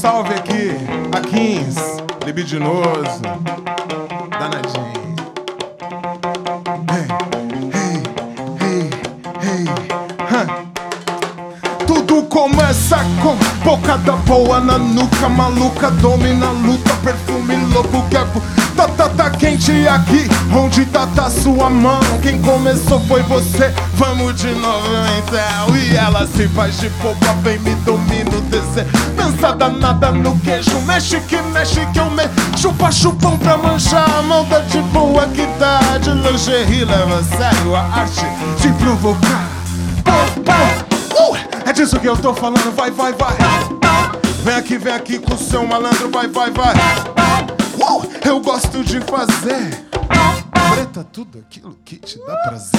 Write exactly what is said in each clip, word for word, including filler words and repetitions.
salve aqui a Kins, libidinoso, danadinho. Hey, hey, hey, hey, huh. Tudo começa com bocada boa na nuca, maluca, domina a luta, perfume louco que é... Tá, tá, tá quente aqui, onde tá, tá sua mão? Quem começou foi você, vamos de novo então. E ela se faz de boba, vem me domina o desejo. Dança danada no queijo, mexe que mexe que eu me... Chupa chupão pra manchar a mão, tá de boa que tá. De lingerie leva a sério a arte de provocar. Pau, pau, uh, é disso que eu tô falando, vai, vai, vai. Vem aqui, vem aqui com o seu malandro, vai, vai, vai. Uh, eu gosto de fazer preta, tudo aquilo que te dá prazer.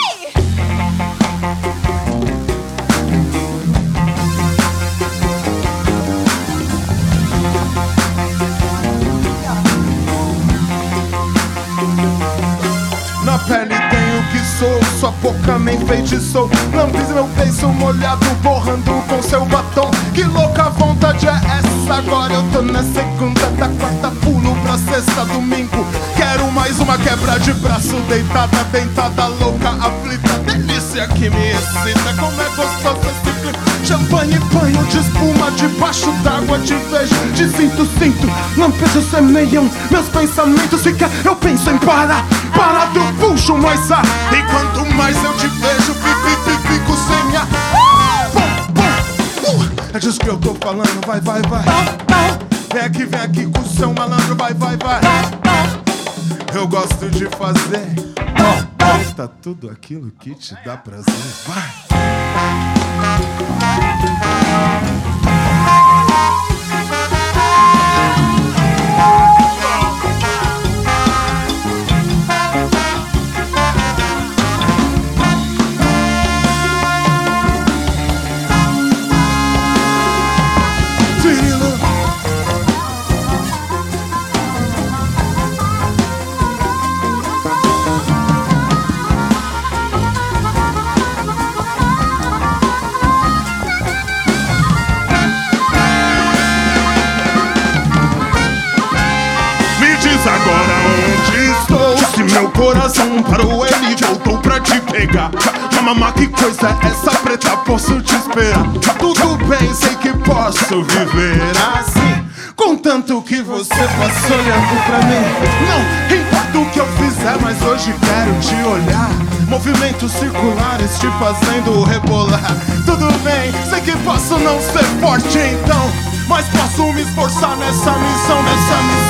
Na pele tenho que sou, sua boca me enfeitiçou. Lambis meu beijo molhado, borrando com seu batom. Que louca vontade é essa? Agora eu tô na segunda, da quarta, pulo pra sexta, domingo. Quero mais uma quebra de braço, deitada, dentada, louca, aflita. Delícia que me excita, como é gostoso esse clima. Champanhe, banho de espuma, debaixo d'água te vejo. Te sinto, sinto, lampejos semeiam meus pensamentos. Fica, eu penso em parar, parado, puxo mais ar. E quanto mais eu te vejo, fico, fico, fico sem ar. Bom, bom, uh, é disso que eu tô falando, vai, vai, vai. Vem aqui, vem aqui com o seu malandro, vai, vai, vai. Eu gosto de fazer tá tudo aquilo que te dá prazer, vai. Agora onde estou? Se meu coração parou, ele voltou pra te pegar. Mamamá, que coisa é essa preta? Posso te esperar? Tudo bem, sei que posso viver assim, contanto que você passe olhando pra mim. Não importa o que eu fizer, mas hoje quero te olhar. Movimentos circulares te fazendo rebolar. Tudo bem, sei que posso não ser forte então, mas posso me esforçar nessa missão, nessa missão.